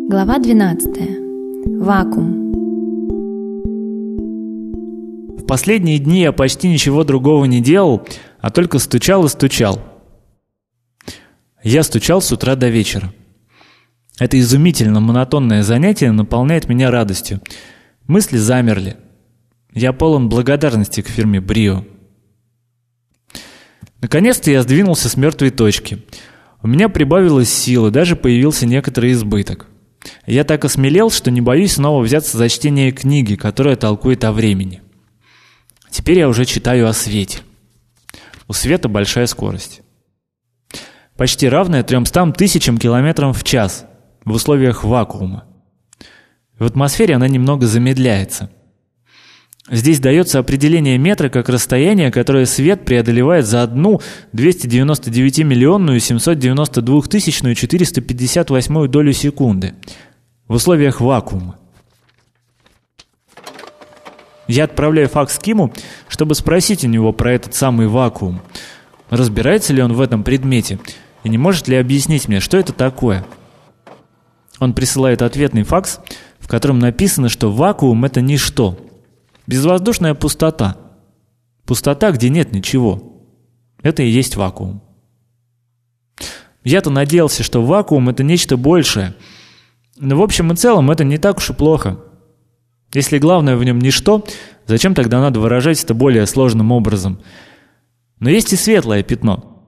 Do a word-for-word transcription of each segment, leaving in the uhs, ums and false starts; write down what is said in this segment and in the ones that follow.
Глава двенадцатая. Вакуум. В последние дни я почти ничего другого не делал, а только стучал и стучал. Я стучал с утра до вечера. Это изумительно монотонное занятие наполняет меня радостью. Мысли замерли. Я полон благодарности к фирме Брио. Наконец-то я сдвинулся с мертвой точки. У меня прибавилось силы, даже появился некоторый избыток. Я так осмелел, что не боюсь снова взяться за чтение книги, которая толкует о времени. Теперь я уже читаю о свете. У света большая скорость. Почти равная трёмстам тысячам километрам в час в условиях вакуума. В атмосфере она немного замедляется. Здесь дается определение метра как расстояние, которое свет преодолевает за одну двести девяносто девять миллионную семьсот девяносто два тысячную четыреста пятьдесят восьмую долю секунды в условиях вакуума. Я отправляю факс Киму, чтобы спросить у него про этот самый вакуум. Разбирается ли он в этом предмете и не может ли объяснить мне, что это такое. Он присылает ответный факс, в котором написано, что вакуум — это ничто. Безвоздушная пустота. Пустота, где нет ничего. Это и есть вакуум. Я-то надеялся, что вакуум — это нечто большее. Но в общем и целом это не так уж и плохо. Если главное в нем ничто, зачем тогда надо выражать это более сложным образом? Но есть и светлое пятно.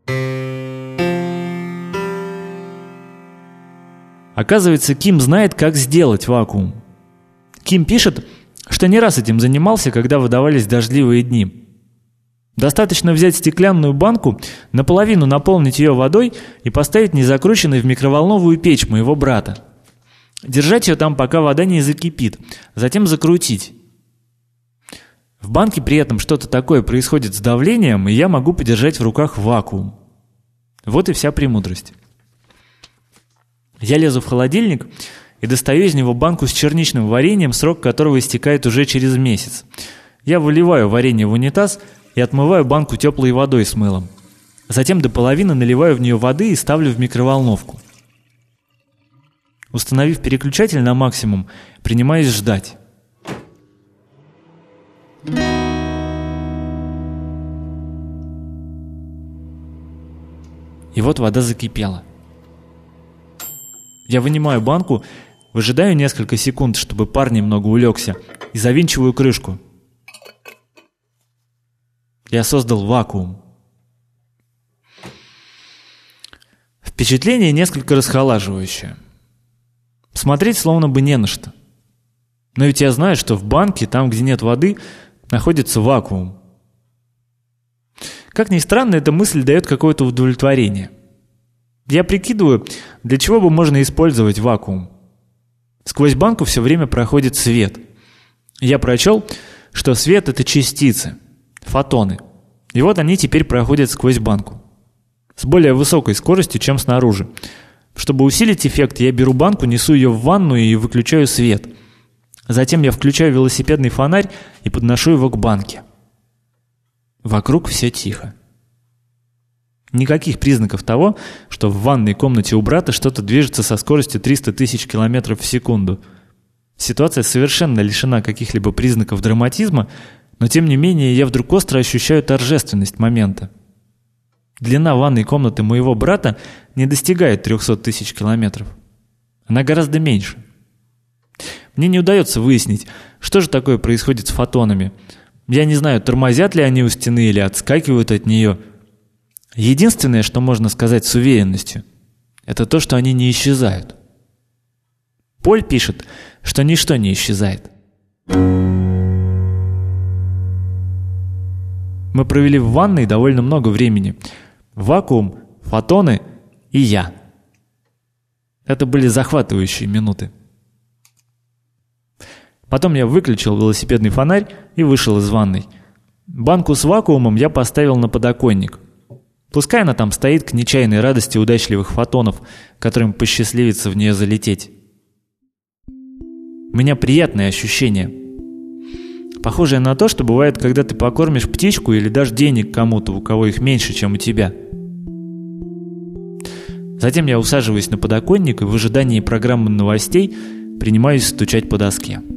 Оказывается, Ким знает, как сделать вакуум. Ким пишет, что не раз этим занимался, когда выдавались дождливые дни. Достаточно взять стеклянную банку, наполовину наполнить ее водой и поставить незакрученной в микроволновую печь моего брата. Держать ее там, пока вода не закипит, затем закрутить. В банке при этом что-то такое происходит с давлением, и я могу подержать в руках вакуум. Вот и вся премудрость. Я лезу в холодильник и достаю из него банку с черничным вареньем, срок которого истекает уже через месяц. Я выливаю варенье в унитаз и отмываю банку теплой водой с мылом. Затем до половины наливаю в нее воды и ставлю в микроволновку. Установив переключатель на максимум, принимаюсь ждать. И вот вода закипела. Я вынимаю банку, выжидаю несколько секунд, чтобы пар немного улегся, и завинчиваю крышку. Я создал вакуум. Впечатление несколько расхолаживающее. Смотреть словно бы не на что. Но ведь я знаю, что в банке, там, где нет воды, находится вакуум. Как ни странно, эта мысль дает какое-то удовлетворение. Я прикидываю, для чего бы можно использовать вакуум. Сквозь банку все время проходит свет. Я прочел, что свет — это частицы, фотоны. И вот они теперь проходят сквозь банку. С более высокой скоростью, чем снаружи. Чтобы усилить эффект, я беру банку, несу ее в ванную и выключаю свет. Затем я включаю велосипедный фонарь и подношу его к банке. Вокруг все тихо. Никаких признаков того, что в ванной комнате у брата что-то движется со скоростью триста тысяч километров в секунду. Ситуация совершенно лишена каких-либо признаков драматизма, но тем не менее я вдруг остро ощущаю торжественность момента. Длина ванной комнаты моего брата не достигает трехсот тысяч километров. Она гораздо меньше. Мне не удается выяснить, что же такое происходит с фотонами. Я не знаю, тормозят ли они у стены или отскакивают от нее. Единственное, что можно сказать с уверенностью, это то, что они не исчезают. Поль пишет, что ничто не исчезает. Мы провели в ванной довольно много времени. Вакуум, фотоны и я. Это были захватывающие минуты. Потом я выключил велосипедный фонарь и вышел из ванной. Банку с вакуумом я поставил на подоконник. Пускай она там стоит к нечаянной радости удачливых фотонов, которым посчастливится в нее залететь. У меня приятное ощущение. Похожее на то, что бывает, когда ты покормишь птичку или дашь денег кому-то, у кого их меньше, чем у тебя. Затем я усаживаюсь на подоконник и в ожидании программы новостей принимаюсь стучать по доске.